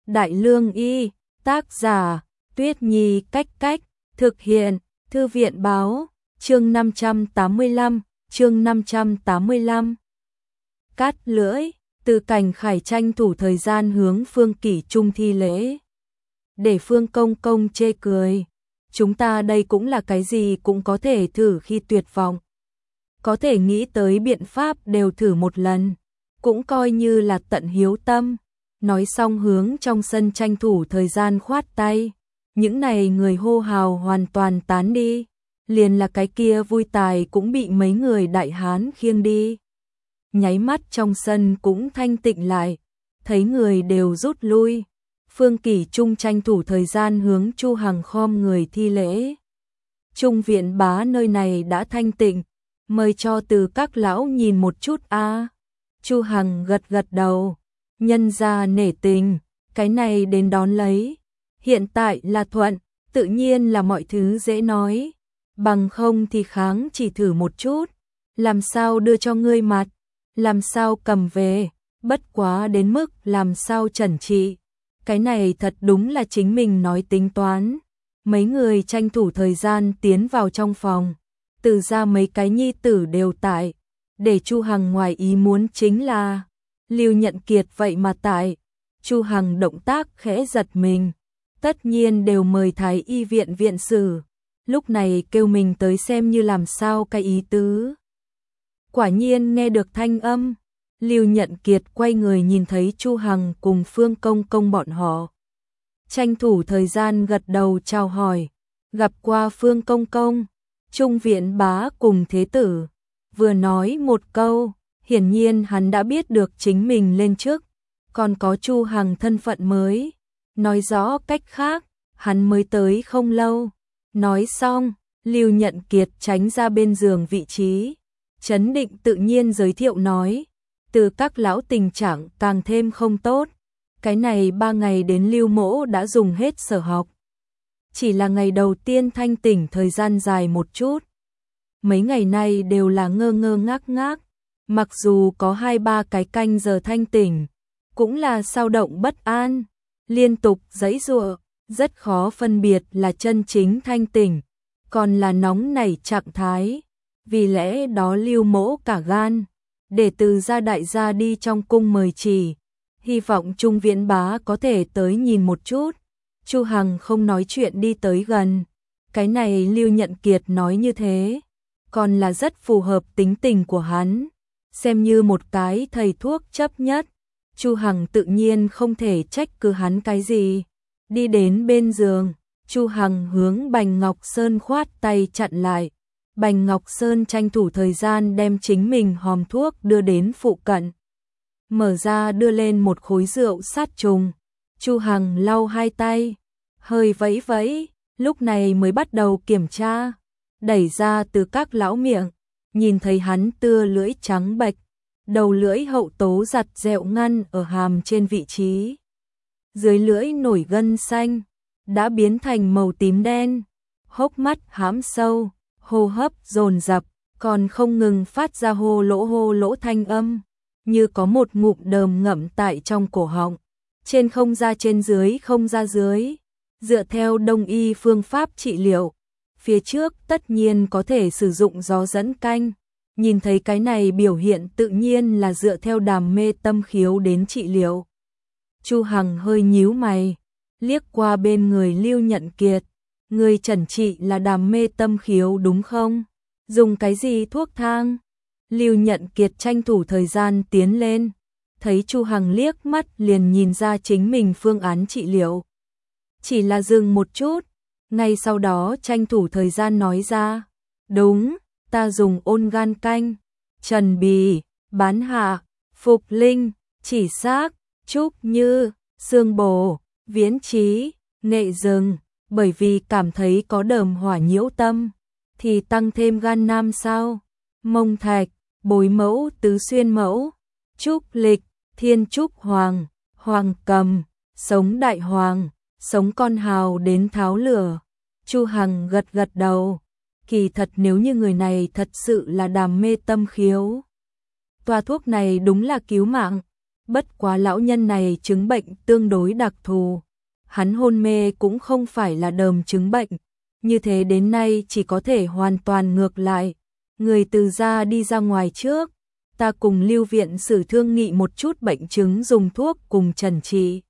Đại Lương Y, tác giả, Tuyết Nhi Cách Cách, thực hiện, Thư viện Báo, chương 585, chương 585. Cát Lưỡi, Từ Cảnh Khải tranh thủ thời gian hướng Phương Kỷ Trung thi lễ. Để Phương Công Công chê cười, chúng ta đây cũng là cái gì cũng có thể thử khi tuyệt vọng. Có thể nghĩ tới biện pháp đều thử một lần, cũng coi như là tận hiếu tâm. Nói xong hướng trong sân tranh thủ thời gian khoát tay. Những này người hô hào hoàn toàn tán đi. Liền là cái kia vui tài cũng bị mấy người đại hán khiêng đi. Nháy mắt trong sân cũng thanh tịnh lại. Thấy người đều rút lui. Phương Kỷ Trung tranh thủ thời gian hướng Chu Hằng khom người thi lễ. Trung viện bá nơi này đã thanh tịnh. Mời cho từ các lão nhìn một chút a. Chu Hằng gật gật đầu. Nhân gia nể tình, cái này đến đón lấy. Hiện tại là thuận, tự nhiên là mọi thứ dễ nói. Bằng không thì kháng chỉ thử một chút. Làm sao đưa cho ngươi mặt, làm sao cầm về, bất quá đến mức làm sao trần trị. Cái này thật đúng là chính mình nói tính toán. Mấy người tranh thủ thời gian tiến vào trong phòng. Từ ra mấy cái nhi tử đều tại. Để Chu Hằng ngoài ý muốn chính là Lưu Nhận Kiệt vậy mà tại. Chu Hằng động tác khẽ giật mình. Tất nhiên đều mời Thái Y viện viện sử. Lúc này kêu mình tới xem như làm sao cái ý tứ. Quả nhiên nghe được thanh âm. Lưu Nhận Kiệt quay người nhìn thấy Chu Hằng cùng Phương Công Công bọn họ. Tranh thủ thời gian gật đầu chào hỏi. Gặp qua Phương Công Công, Trung viện bá cùng thế tử. Vừa nói một câu, hiển nhiên hắn đã biết được chính mình lên trước, còn có Chu Hằng thân phận mới. Nói rõ cách khác, hắn mới tới không lâu. Nói xong, Lưu Nhận Kiệt tránh ra bên giường vị trí. Chấn định tự nhiên giới thiệu nói, từ các lão tình trạng càng thêm không tốt. Cái này 3 ngày đến Lưu Mỗ đã dùng hết sở học. Chỉ là ngày đầu tiên thanh tỉnh thời gian dài một chút. Mấy ngày nay đều là ngơ ngơ ngác ngác. Mặc dù có 2-3 cái canh giờ thanh tỉnh, cũng là sao động bất an, liên tục giãy giụa, rất khó phân biệt là chân chính thanh tỉnh, còn là nóng nảy trạng thái. Vì lẽ đó Lưu Mỗ cả gan, để từ gia đại gia đi trong cung mời chỉ, hy vọng Trung viện bá có thể tới nhìn một chút. Chu Hằng không nói chuyện đi tới gần. Cái này Lưu Nhận Kiệt nói như thế, còn là rất phù hợp tính tình của hắn. Xem như một cái thầy thuốc chấp nhất, Chu Hằng tự nhiên không thể trách cứ hắn cái gì. Đi đến bên giường, Chu Hằng hướng Bành Ngọc Sơn khoát tay chặn lại. Bành Ngọc Sơn tranh thủ thời gian đem chính mình hòm thuốc đưa đến phụ cận. Mở ra đưa lên một khối rượu sát trùng. Chu Hằng lau hai tay, hơi vẫy vẫy, lúc này mới bắt đầu kiểm tra. Đẩy ra từ các lão miệng, nhìn thấy hắn tưa lưỡi trắng bệch, đầu lưỡi hậu tố giặt dẹo ngăn ở hàm trên vị trí. Dưới lưỡi nổi gân xanh, đã biến thành màu tím đen, hốc mắt hãm sâu, hô hấp dồn dập, còn không ngừng phát ra hô lỗ thanh âm, như có một ngụm đờm ngậm tại trong cổ họng. Trên không ra trên dưới không ra dưới, dựa theo đông y phương pháp trị liệu. Phía trước tất nhiên có thể sử dụng gió dẫn canh, nhìn thấy cái này biểu hiện tự nhiên là dựa theo đàm mê tâm khiếu đến trị liệu. Chu Hằng hơi nhíu mày, liếc qua bên người Lưu Nhận Kiệt, người chẩn trị là đàm mê tâm khiếu đúng không? Dùng cái gì thuốc thang? Lưu Nhận Kiệt tranh thủ thời gian tiến lên, thấy Chu Hằng liếc mắt liền nhìn ra chính mình phương án trị liệu. Chỉ là dừng một chút, ngay sau đó tranh thủ thời gian nói ra, đúng, ta dùng ôn gan canh, trần bì, bán hạ, phục linh, chỉ xác, trúc như, xương bồ, viễn trí, nghệ rừng, bởi vì cảm thấy có đờm hỏa nhiễu tâm, thì tăng thêm gan nam sao, mông thạch, bối mẫu tứ xuyên mẫu, trúc lịch, thiên trúc hoàng, hoàng cầm, sống đại hoàng, sống con hào đến tháo lửa. Chu Hằng gật gật đầu, kỳ thật nếu như người này thật sự là đàm mê tâm khiếu, toa thuốc này đúng là cứu mạng. Bất quá lão nhân này chứng bệnh tương đối đặc thù, hắn hôn mê cũng không phải là đờm chứng bệnh, như thế đến nay chỉ có thể hoàn toàn ngược lại. Người từ gia đi ra ngoài trước, ta cùng Lưu viện sử thương nghị một chút bệnh chứng dùng thuốc cùng trần trị.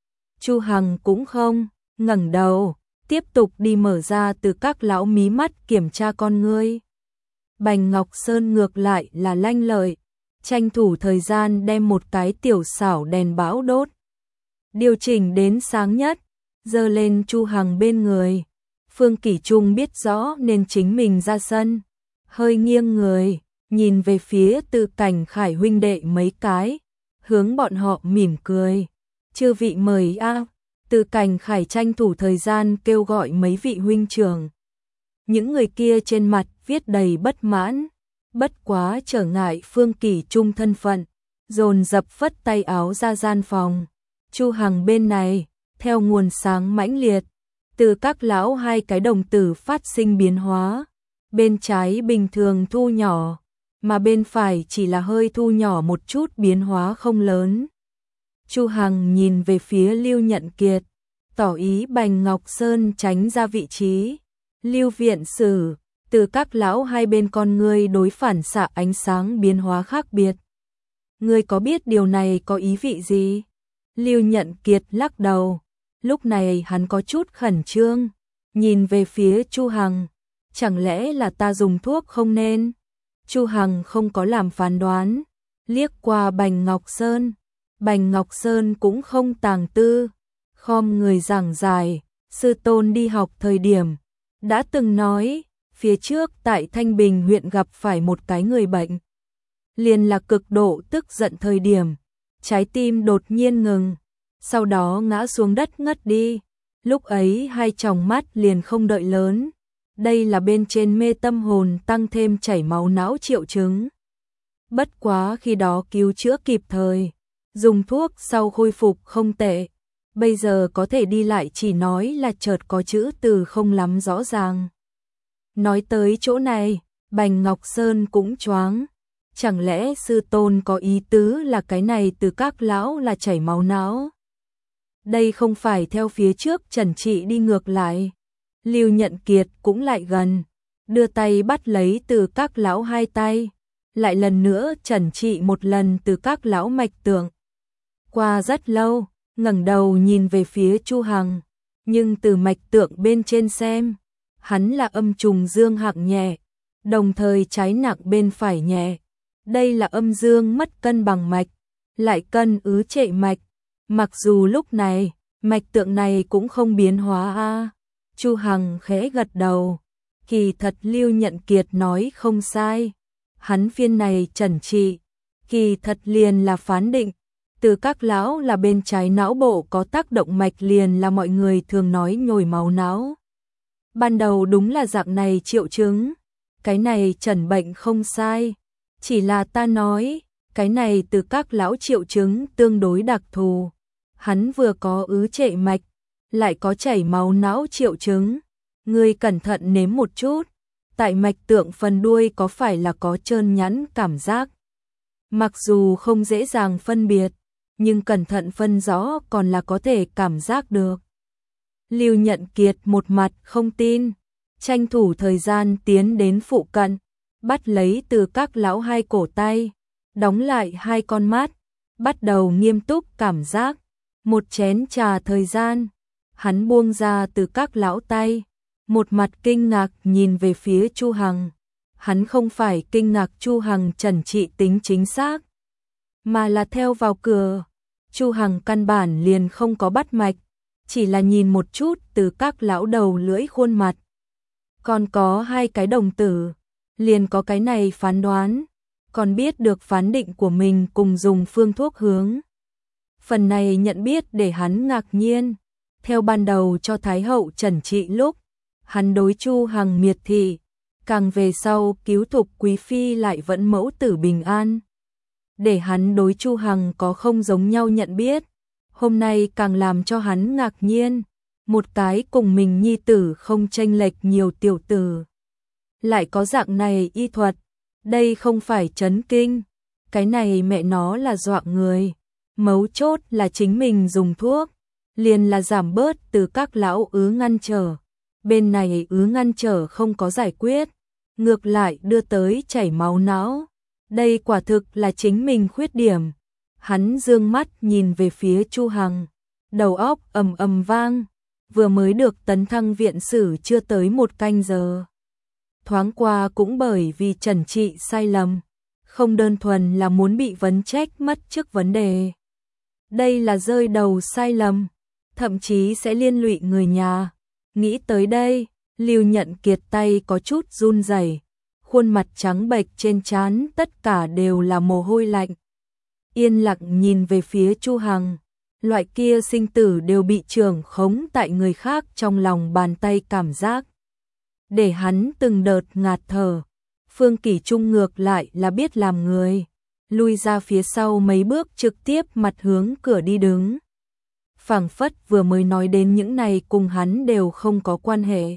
Chu Hằng cũng không ngẩng đầu, tiếp tục đi mở ra từ các lão mí mắt kiểm tra con ngươi. Bành Ngọc Sơn ngược lại là lanh lợi, tranh thủ thời gian đem một cái tiểu xảo đèn bão đốt, điều chỉnh đến sáng nhất, giơ lên Chu Hằng bên người. Phương Kỷ Trung biết rõ nên chính mình ra sân, hơi nghiêng người, nhìn về phía Từ Cảnh Khải huynh đệ mấy cái, hướng bọn họ mỉm cười. Chư vị mời a. Từ Cảnh Khải tranh thủ thời gian kêu gọi mấy vị huynh trưởng. Những người kia trên mặt viết đầy bất mãn, bất quá trở ngại Phương Kỷ Trung thân phận, dồn dập phất tay áo ra gian phòng. Chu Hằng bên này, theo nguồn sáng mãnh liệt, từ các lão hai cái đồng tử phát sinh biến hóa, bên trái bình thường thu nhỏ, mà bên phải chỉ là hơi thu nhỏ một chút, biến hóa không lớn. Chu Hằng nhìn về phía Lưu Nhận Kiệt, tỏ ý Bành Ngọc Sơn tránh ra vị trí. Lưu viện sử, từ các lão hai bên con ngươi đối phản xạ ánh sáng biến hóa khác biệt. Ngươi có biết điều này có ý vị gì? Lưu Nhận Kiệt lắc đầu, lúc này hắn có chút khẩn trương, nhìn về phía Chu Hằng, chẳng lẽ là ta dùng thuốc không nên? Chu Hằng không có làm phán đoán, liếc qua Bành Ngọc Sơn. Bành Ngọc Sơn cũng không tàng tư, khom người giảng giải, sư tôn đi học thời điểm đã từng nói, phía trước tại Thanh Bình huyện gặp phải một cái người bệnh, liền là cực độ tức giận thời điểm, trái tim đột nhiên ngừng, sau đó ngã xuống đất ngất đi. Lúc ấy hai tròng mắt liền không đợi lớn, đây là bên trên mê tâm hồn tăng thêm chảy máu não triệu chứng. Bất quá khi đó cứu chữa kịp thời, dùng thuốc sau khôi phục không tệ, bây giờ có thể đi lại, chỉ nói là chợt có chữ từ không lắm rõ ràng. Nói tới chỗ này, Bành Ngọc Sơn cũng choáng, chẳng lẽ sư tôn có ý tứ là cái này từ các lão là chảy máu não? Đây không phải theo phía trước trần trị đi ngược lại. Lưu Nhận Kiệt cũng lại gần, đưa tay bắt lấy từ các lão hai tay, lại lần nữa trần trị một lần từ các lão mạch tượng. Qua rất lâu, ngẩng đầu nhìn về phía Chu Hằng, nhưng từ mạch tượng bên trên xem, hắn là âm trùng dương hạng nhẹ, đồng thời trái nặng bên phải nhẹ. Đây là âm dương mất cân bằng mạch, lại cân ứ trệ mạch. Mặc dù lúc này, mạch tượng này cũng không biến hóa a. Chu Hằng khẽ gật đầu, kỳ thật Lưu Nhận Kiệt nói không sai, hắn phiên này trần trị, kỳ thật liền là phán định, từ các lão là bên trái não bộ có tác động mạch, liền là mọi người thường nói nhồi máu não. Ban đầu đúng là dạng này triệu chứng, cái này trần bệnh không sai, chỉ là ta nói, cái này từ các lão triệu chứng tương đối đặc thù, hắn vừa có ứ trệ mạch, lại có chảy máu não triệu chứng. Ngươi cẩn thận nếm một chút, tại mạch tượng phần đuôi có phải là có trơn nhẵn cảm giác? Mặc dù không dễ dàng phân biệt, nhưng cẩn thận phân rõ còn là có thể cảm giác được. Lưu Nhận Kiệt một mặt không tin, tranh thủ thời gian tiến đến phụ cận, bắt lấy từ các lão hai cổ tay, đóng lại hai con mắt, bắt đầu nghiêm túc cảm giác. Một chén trà thời gian, hắn buông ra từ các lão tay, một mặt kinh ngạc nhìn về phía Chu Hằng. Hắn không phải kinh ngạc Chu Hằng trần trị tính chính xác, mà là theo vào cửa, Chu Hằng căn bản liền không có bắt mạch, chỉ là nhìn một chút từ các lão đầu lưỡi khuôn mặt. Còn có hai cái đồng tử, liền có cái này phán đoán, còn biết được phán định của mình cùng dùng phương thuốc hướng. Phần này nhận biết để hắn ngạc nhiên, theo ban đầu cho Thái hậu trần trị lúc, hắn đối Chu Hằng miệt thị, càng về sau cứu Thục quý phi lại vẫn mẫu tử bình an, để hắn đối Chu Hằng có không giống nhau nhận biết. Hôm nay càng làm cho hắn ngạc nhiên, một cái cùng mình nhi tử không chênh lệch nhiều tiểu tử, lại có dạng này y thuật, đây không phải chấn kinh, cái này mẹ nó là dọa người. Mấu chốt là chính mình dùng thuốc, liền là giảm bớt từ các lão ứ ngăn trở. Bên này ứ ngăn trở không có giải quyết, ngược lại đưa tới chảy máu não. Đây quả thực là chính mình khuyết điểm. Hắn dương mắt nhìn về phía Chu Hằng, đầu óc ầm ầm vang, vừa mới được tấn thăng viện sử chưa tới 1 canh giờ. Thoáng qua cũng bởi vì trần trị sai lầm, không đơn thuần là muốn bị vấn trách mất trước vấn đề. Đây là rơi đầu sai lầm, thậm chí sẽ liên lụy người nhà. Nghĩ tới đây, Lưu Nhận Kiệt tay có chút run rẩy, khuôn mặt trắng bệch trên trán tất cả đều là mồ hôi lạnh. Yên lặng nhìn về phía Chu Hằng, loại kia sinh tử đều bị trưởng khống tại người khác trong lòng bàn tay cảm giác. Để hắn từng đợt ngạt thở. Phương Kỷ Trung ngược lại là biết làm người, lui ra phía sau mấy bước trực tiếp mặt hướng cửa đi đứng. Phảng phất vừa mới nói đến những này cùng hắn đều không có quan hệ.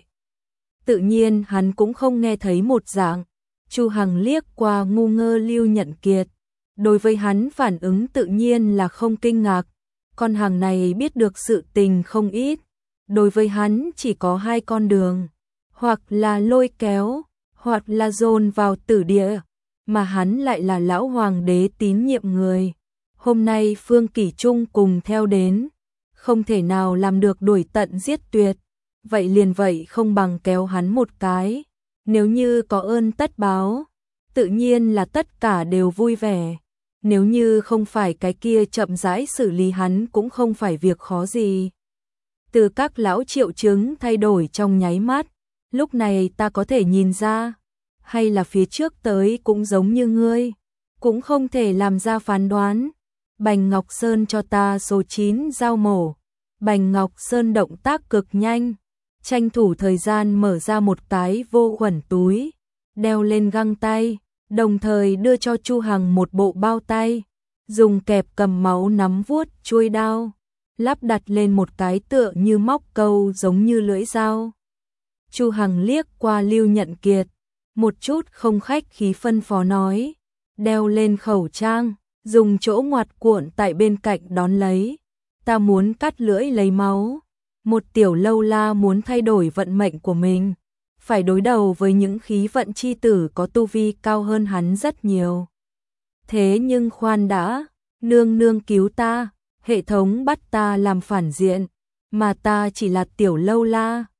Tự nhiên hắn cũng không nghe thấy một dạng. Chu Hằng liếc qua ngu ngơ Lưu Nhận Kiệt. Đối với hắn phản ứng tự nhiên là không kinh ngạc. Con hàng này biết được sự tình không ít. Đối với hắn chỉ có 2 con đường. Hoặc là lôi kéo, hoặc là dồn vào tử địa. Mà hắn lại là lão hoàng đế tín nhiệm người. Hôm nay Phương Kỷ Trung cùng theo đến. Không thể nào làm được đuổi tận giết tuyệt. Vậy liền vậy không bằng kéo hắn một cái. Nếu như có ơn tất báo, tự nhiên là tất cả đều vui vẻ. Nếu như không phải cái kia chậm rãi xử lý hắn cũng không phải việc khó gì. Từ các lão triệu chứng thay đổi trong nháy mắt, lúc này ta có thể nhìn ra, hay là phía trước tới cũng giống như ngươi, cũng không thể làm ra phán đoán. Bành Ngọc Sơn cho ta số 9 dao mổ. Bành Ngọc Sơn động tác cực nhanh, tranh thủ thời gian mở ra một cái vô khuẩn túi, đeo lên găng tay, đồng thời đưa cho Chu Hằng một bộ bao tay, dùng kẹp cầm máu nắm vuốt chuôi đao, lắp đặt lên một cái tựa như móc câu giống như lưỡi dao. Chu Hằng liếc qua Lưu Nhận Kiệt, một chút không khách khí phân phó nói, đeo lên khẩu trang, dùng chỗ ngoặt cuộn tại bên cạnh đón lấy. Ta muốn cắt lưỡi lấy máu. Một tiểu lâu la muốn thay đổi vận mệnh của mình, phải đối đầu với những khí vận chi tử có tu vi cao hơn hắn rất nhiều. Thế nhưng khoan đã, nương nương cứu ta, hệ thống bắt ta làm phản diện, mà ta chỉ là tiểu lâu la,